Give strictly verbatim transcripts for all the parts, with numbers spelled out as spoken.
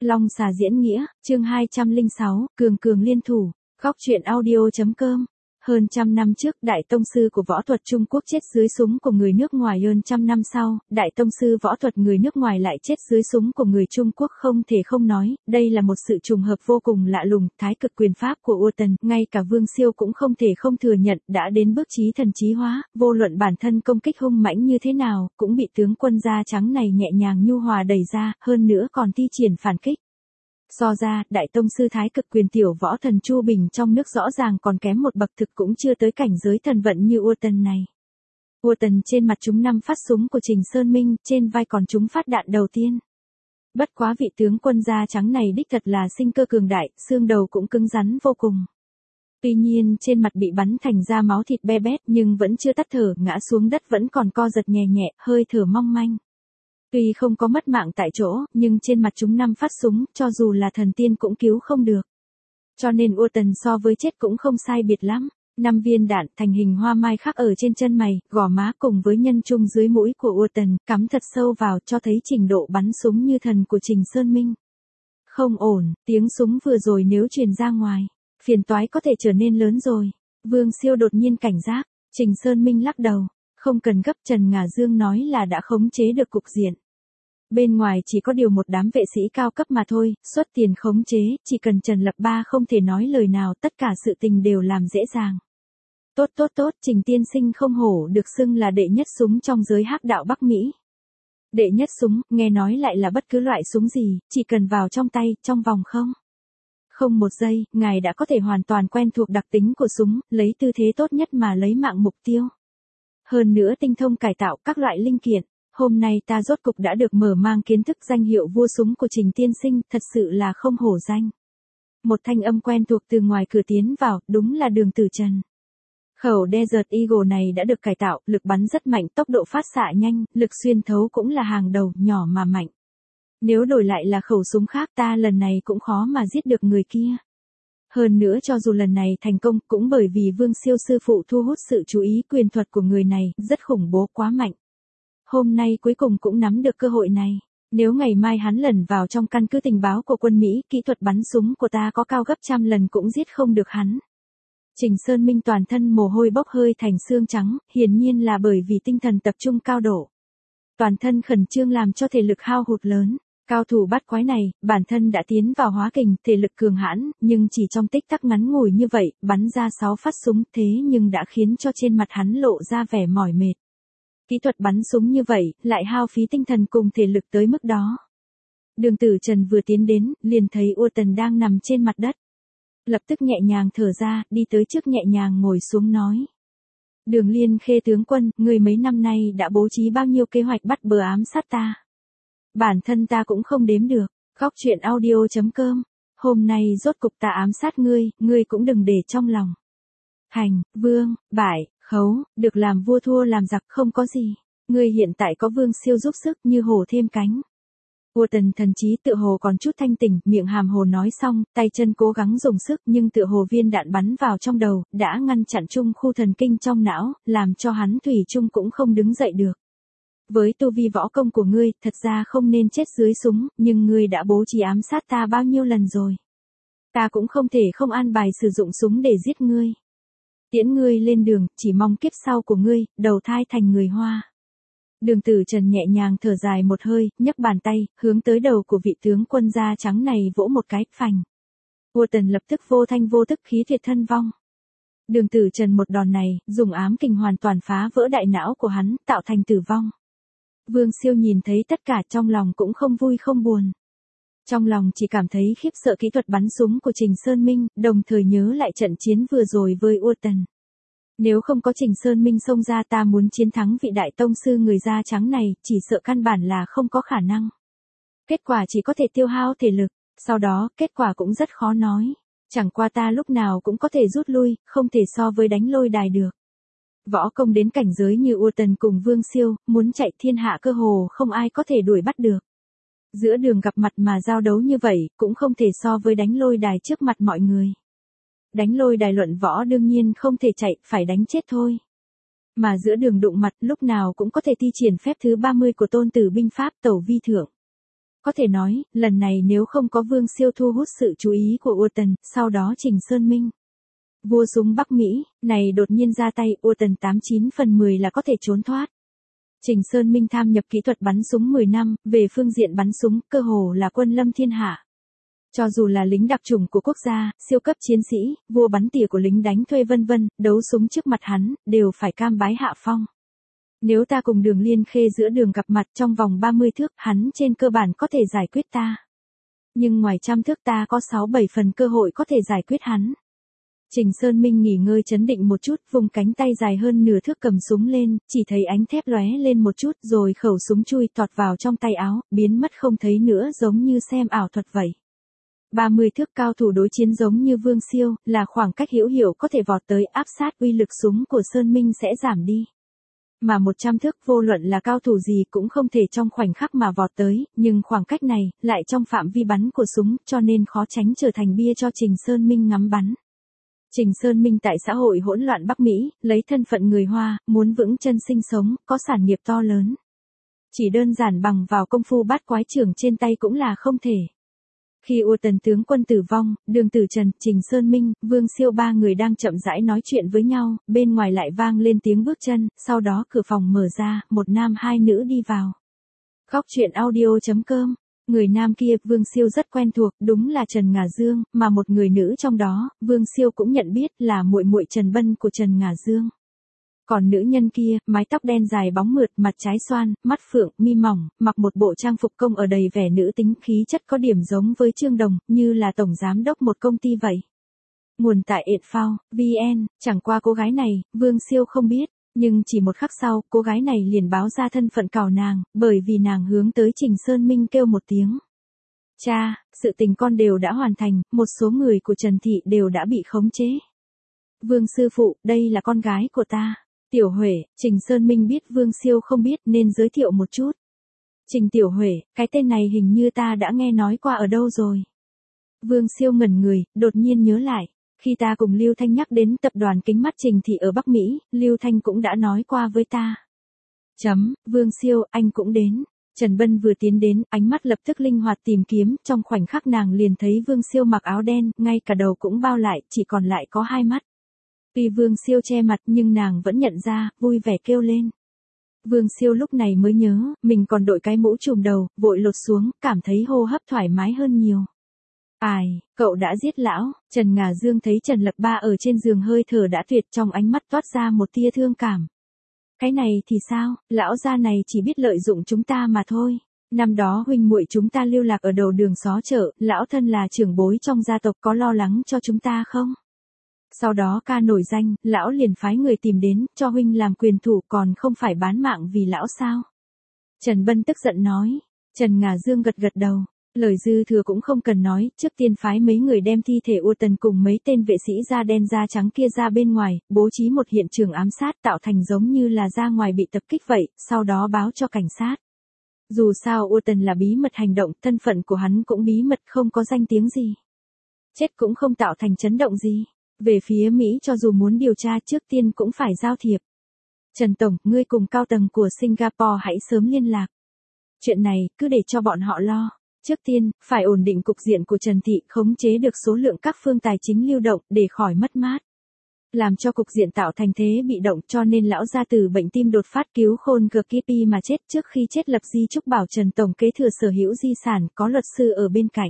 Long xà diễn nghĩa, chương hai trăm lẻ sáu, cường cường liên thủ, góc truyện audio.com. Hơn trăm năm trước, đại tông sư của võ thuật Trung Quốc chết dưới súng của người nước ngoài. Hơn trăm năm sau, đại tông sư võ thuật người nước ngoài lại chết dưới súng của người Trung Quốc. Không thể không nói, đây là một sự trùng hợp vô cùng lạ lùng. Thái cực quyền pháp của Ua Tần, ngay cả Vương Siêu cũng không thể không thừa nhận, đã đến bước chí thần chí hóa. Vô luận bản thân công kích hung mãnh như thế nào, cũng bị tướng quân da trắng này nhẹ nhàng nhu hòa đẩy ra, hơn nữa còn thi triển phản kích. So ra, đại tông sư thái cực quyền tiểu võ thần Chu Bình trong nước rõ ràng còn kém một bậc, thực cũng chưa tới cảnh giới thần vận như Ua Tần này. Ua Tần trên mặt trúng năm phát súng của Trình Sơn Minh, trên vai còn trúng phát đạn đầu tiên. Bất quá vị tướng quân da trắng này đích thật là sinh cơ cường đại, xương đầu cũng cứng rắn vô cùng. Tuy nhiên trên mặt bị bắn thành ra máu thịt be bét nhưng vẫn chưa tắt thở, ngã xuống đất vẫn còn co giật nhẹ nhẹ, hơi thở mong manh. Tuy không có mất mạng tại chỗ, nhưng trên mặt chúng năm phát súng, cho dù là thần tiên cũng cứu không được. Cho nên Ua Tần so với chết cũng không sai biệt lắm. Năm viên đạn thành hình hoa mai khắc ở trên chân mày, gò má cùng với nhân trung dưới mũi của Ua Tần, cắm thật sâu vào, cho thấy trình độ bắn súng như thần của Trình Sơn Minh. Không ổn, tiếng súng vừa rồi nếu truyền ra ngoài, phiền toái có thể trở nên lớn rồi. Vương Siêu đột nhiên cảnh giác, Trình Sơn Minh lắc đầu. Không cần gấp, Trần Ngà Dương nói là đã khống chế được cục diện. Bên ngoài chỉ có điều một đám vệ sĩ cao cấp mà thôi, xuất tiền khống chế, chỉ cần Trần Lập Ba không thể nói lời nào, tất cả sự tình đều làm dễ dàng. Tốt tốt tốt, Trình tiên sinh không hổ được xưng là đệ nhất súng trong giới hắc đạo Bắc Mỹ. Đệ nhất súng, nghe nói lại là bất cứ loại súng gì, chỉ cần vào trong tay, trong vòng không. Không một giây, ngài đã có thể hoàn toàn quen thuộc đặc tính của súng, lấy tư thế tốt nhất mà lấy mạng mục tiêu. Hơn nữa tinh thông cải tạo các loại linh kiện. Hôm nay ta rốt cục đã được mở mang kiến thức danh hiệu vua súng của Trình tiên sinh, thật sự là không hổ danh. Một thanh âm quen thuộc từ ngoài cửa tiến vào, đúng là Đường Tử Trần. Khẩu Desert Eagle này đã được cải tạo, lực bắn rất mạnh, tốc độ phát xạ nhanh, lực xuyên thấu cũng là hàng đầu, nhỏ mà mạnh. Nếu đổi lại là khẩu súng khác, ta lần này cũng khó mà giết được người kia. Hơn nữa cho dù lần này thành công, cũng bởi vì Vương Siêu sư phụ thu hút sự chú ý, quyền thuật của người này rất khủng bố, quá mạnh. Hôm nay cuối cùng cũng nắm được cơ hội này. Nếu ngày mai hắn lẩn vào trong căn cứ tình báo của quân Mỹ, kỹ thuật bắn súng của ta có cao gấp trăm lần cũng giết không được hắn. Trình Sơn Minh toàn thân mồ hôi bốc hơi thành xương trắng, hiển nhiên là bởi vì tinh thần tập trung cao độ. Toàn thân khẩn trương làm cho thể lực hao hụt lớn. Cao thủ bát quái này, bản thân đã tiến vào hóa kình, thể lực cường hãn, nhưng chỉ trong tích tắc ngắn ngủi như vậy, bắn ra sáu phát súng, thế nhưng đã khiến cho trên mặt hắn lộ ra vẻ mỏi mệt. Kỹ thuật bắn súng như vậy, lại hao phí tinh thần cùng thể lực tới mức đó. Đường Tử Trần vừa tiến đến, liền thấy Ua Tần đang nằm trên mặt đất. Lập tức nhẹ nhàng thở ra, đi tới trước nhẹ nhàng ngồi xuống nói. Đường Liên Khê tướng quân, người mấy năm nay đã bố trí bao nhiêu kế hoạch bắt bớ ám sát ta? Bản thân ta cũng không đếm được. Góc truyện audio.com. Hôm nay rốt cục ta ám sát ngươi, ngươi cũng đừng để trong lòng. Hành, vương, bại, khấu, được làm vua thua làm giặc không có gì. Ngươi hiện tại có Vương Siêu giúp sức như hổ thêm cánh. Ua Tần thần trí tựa hồ còn chút thanh tỉnh, miệng hàm hồ nói xong, tay chân cố gắng dùng sức nhưng tựa hồ viên đạn bắn vào trong đầu, đã ngăn chặn trung khu thần kinh trong não, làm cho hắn thủy chung cũng không đứng dậy được. Với tu vi võ công của ngươi, thật ra không nên chết dưới súng, nhưng ngươi đã bố trí ám sát ta bao nhiêu lần rồi. Ta cũng không thể không an bài sử dụng súng để giết ngươi. Tiễn ngươi lên đường, chỉ mong kiếp sau của ngươi, đầu thai thành người Hoa. Đường Tử Trần nhẹ nhàng thở dài một hơi, nhấc bàn tay, hướng tới đầu của vị tướng quân da trắng này vỗ một cái, phành. Ua Tần lập tức vô thanh vô tức khí tuyệt thân vong. Đường Tử Trần một đòn này, dùng ám kình hoàn toàn phá vỡ đại não của hắn, tạo thành tử vong. Vương Siêu nhìn thấy tất cả trong lòng cũng không vui không buồn. Trong lòng chỉ cảm thấy khiếp sợ kỹ thuật bắn súng của Trình Sơn Minh, đồng thời nhớ lại trận chiến vừa rồi với Ua Tần. Nếu không có Trình Sơn Minh xông ra, ta muốn chiến thắng vị đại tông sư người da trắng này, chỉ sợ căn bản là không có khả năng. Kết quả chỉ có thể tiêu hao thể lực, sau đó, kết quả cũng rất khó nói. Chẳng qua ta lúc nào cũng có thể rút lui, không thể so với đánh lôi đài được. Võ công đến cảnh giới như Ua Tần cùng Vương Siêu, muốn chạy thiên hạ cơ hồ không ai có thể đuổi bắt được. Giữa đường gặp mặt mà giao đấu như vậy, cũng không thể so với đánh lôi đài trước mặt mọi người. Đánh lôi đài luận võ đương nhiên không thể chạy, phải đánh chết thôi. Mà giữa đường đụng mặt lúc nào cũng có thể thi triển phép thứ ba mươi của Tôn Tử binh pháp Tẩu Vi Thượng. Có thể nói, lần này nếu không có Vương Siêu thu hút sự chú ý của Ua Tần, sau đó Trình Sơn Minh, vua súng Bắc Mỹ, này đột nhiên ra tay, Ua Tần tám chín phần mười là có thể trốn thoát. Trình Sơn Minh tham nhập kỹ thuật bắn súng mười năm, về phương diện bắn súng, cơ hồ là quân lâm thiên hạ. Cho dù là lính đặc chủng của quốc gia, siêu cấp chiến sĩ, vua bắn tỉa của lính đánh thuê vân vân, đấu súng trước mặt hắn, đều phải cam bái hạ phong. Nếu ta cùng Đường Liên Khê giữa đường gặp mặt trong vòng ba mươi thước, hắn trên cơ bản có thể giải quyết ta. Nhưng ngoài trăm thước ta có sáu bảy phần cơ hội có thể giải quyết hắn. Trình Sơn Minh nghỉ ngơi trấn định một chút, vùng cánh tay dài hơn nửa thước cầm súng lên, chỉ thấy ánh thép lóe lên một chút rồi khẩu súng chui tọt vào trong tay áo, biến mất không thấy nữa giống như xem ảo thuật vậy. ba mươi thước cao thủ đối chiến giống như Vương Siêu, là khoảng cách hữu hiệu có thể vọt tới áp sát, uy lực súng của Sơn Minh sẽ giảm đi. Mà một trăm thước vô luận là cao thủ gì cũng không thể trong khoảnh khắc mà vọt tới, nhưng khoảng cách này, lại trong phạm vi bắn của súng, cho nên khó tránh trở thành bia cho Trình Sơn Minh ngắm bắn. Trình Sơn Minh tại xã hội hỗn loạn Bắc Mỹ, lấy thân phận người Hoa, muốn vững chân sinh sống, có sản nghiệp to lớn. Chỉ đơn giản bằng vào công phu bát quái trưởng trên tay cũng là không thể. Khi Ua Tần tướng quân tử vong, Đường Tử Trần, Trình Sơn Minh, Vương Siêu ba người đang chậm rãi nói chuyện với nhau, bên ngoài lại vang lên tiếng bước chân, sau đó cửa phòng mở ra, một nam hai nữ đi vào. Góc truyện audio chấm com. Người nam kia, Vương Siêu rất quen thuộc, đúng là Trần Ngà Dương, mà một người nữ trong đó, Vương Siêu cũng nhận biết là muội muội Trần Bân của Trần Ngà Dương. Còn nữ nhân kia, mái tóc đen dài bóng mượt, mặt trái xoan, mắt phượng, mi mỏng, mặc một bộ trang phục công ở đầy vẻ nữ tính, khí chất có điểm giống với Trương Đồng, như là tổng giám đốc một công ty vậy. Nguồn tại Info, vn, chẳng qua cô gái này, Vương Siêu không biết, nhưng chỉ một khắc sau, cô gái này liền báo ra thân phận cào nàng, bởi vì nàng hướng tới Trình Sơn Minh kêu một tiếng. Cha, sự tình con đều đã hoàn thành, một số người của Trần Thị đều đã bị khống chế. Vương sư phụ, đây là con gái của ta. Tiểu Huệ, Trình Sơn Minh biết Vương Siêu không biết nên giới thiệu một chút. Trình Tiểu Huệ, cái tên này hình như ta đã nghe nói qua ở đâu rồi. Vương Siêu ngẩn người, đột nhiên nhớ lại. Khi ta cùng Lưu Thanh nhắc đến tập đoàn kính mắt Trình Thị ở Bắc Mỹ, Lưu Thanh cũng đã nói qua với ta. Chấm, Vương Siêu, anh cũng đến. Trần Bân vừa tiến đến, ánh mắt lập tức linh hoạt tìm kiếm, trong khoảnh khắc nàng liền thấy Vương Siêu mặc áo đen, ngay cả đầu cũng bao lại, chỉ còn lại có hai mắt. Tuy Vương Siêu che mặt nhưng nàng vẫn nhận ra, vui vẻ kêu lên. Vương Siêu lúc này mới nhớ, mình còn đội cái mũ trùm đầu, vội lột xuống, cảm thấy hô hấp thoải mái hơn nhiều. Ai, cậu đã giết lão, Trần Ngà Dương thấy Trần Lập Ba ở trên giường hơi thở đã tuyệt, trong ánh mắt toát ra một tia thương cảm. Cái này thì sao, lão gia này chỉ biết lợi dụng chúng ta mà thôi. Năm đó huynh muội chúng ta lưu lạc ở đầu đường xó chợ, lão thân là trưởng bối trong gia tộc có lo lắng cho chúng ta không? Sau đó ca nổi danh, lão liền phái người tìm đến, cho huynh làm quyền thủ còn không phải bán mạng vì lão sao? Trần Bân tức giận nói. Trần Ngà Dương gật gật đầu. Lời dư thừa cũng không cần nói, trước tiên phái mấy người đem thi thể Ua Tần cùng mấy tên vệ sĩ da đen da trắng kia ra bên ngoài, bố trí một hiện trường ám sát tạo thành giống như là ra ngoài bị tập kích vậy, sau đó báo cho cảnh sát. Dù sao Ua Tần là bí mật hành động, thân phận của hắn cũng bí mật không có danh tiếng gì. Chết cũng không tạo thành chấn động gì. Về phía Mỹ cho dù muốn điều tra trước tiên cũng phải giao thiệp. Trần Tổng, ngươi cùng cao tầng của Singapore hãy sớm liên lạc. Chuyện này, cứ để cho bọn họ lo. Trước tiên, phải ổn định cục diện của Trần Thị, khống chế được số lượng các phương tài chính lưu động, để khỏi mất mát. Làm cho cục diện tạo thành thế bị động cho nên lão gia từ bệnh tim đột phát cứu khôn Kipi mà chết trước khi chết lập di chúc bảo Trần Tổng kế thừa sở hữu di sản, có luật sư ở bên cạnh.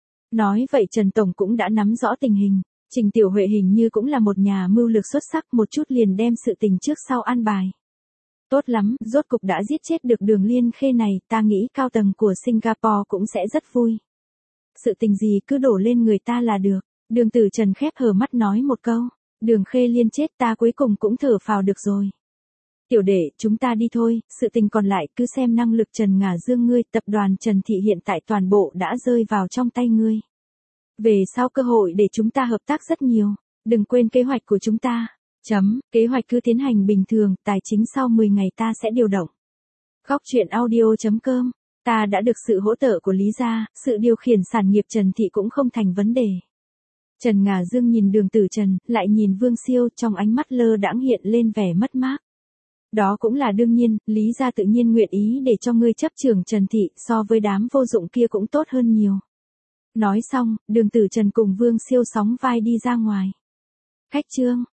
Nói vậy Trần Tổng cũng đã nắm rõ tình hình. Trình Tiểu Huệ hình như cũng là một nhà mưu lược xuất sắc, một chút liền đem sự tình trước sau an bài. Tốt lắm, rốt cục đã giết chết được Đường Liên Khê này, ta nghĩ cao tầng của Singapore cũng sẽ rất vui. Sự tình gì cứ đổ lên người ta là được. Đường Tử Trần khép hờ mắt nói một câu. Đường Khê Liên chết ta cuối cùng cũng thở phào được rồi. Tiểu đệ, chúng ta đi thôi, sự tình còn lại cứ xem năng lực Trần Ngà Dương ngươi, tập đoàn Trần Thị hiện tại toàn bộ đã rơi vào trong tay ngươi. Về sau cơ hội để chúng ta hợp tác rất nhiều, đừng quên kế hoạch của chúng ta. Chấm, kế hoạch cứ tiến hành bình thường, tài chính sau mười ngày ta sẽ điều động. Góc truyện audio chấm com, ta đã được sự hỗ trợ của Lý gia, sự điều khiển sản nghiệp Trần Thị cũng không thành vấn đề. Trần Ngà Dương nhìn Đường Tử Trần, lại nhìn Vương Siêu, trong ánh mắt lơ đãng hiện lên vẻ mất mát. Đó cũng là đương nhiên, Lý gia tự nhiên nguyện ý để cho ngươi chấp trưởng Trần Thị, so với đám vô dụng kia cũng tốt hơn nhiều. Nói xong, Đường Tử Trần cùng Vương Siêu sóng vai đi ra ngoài. Khách trương.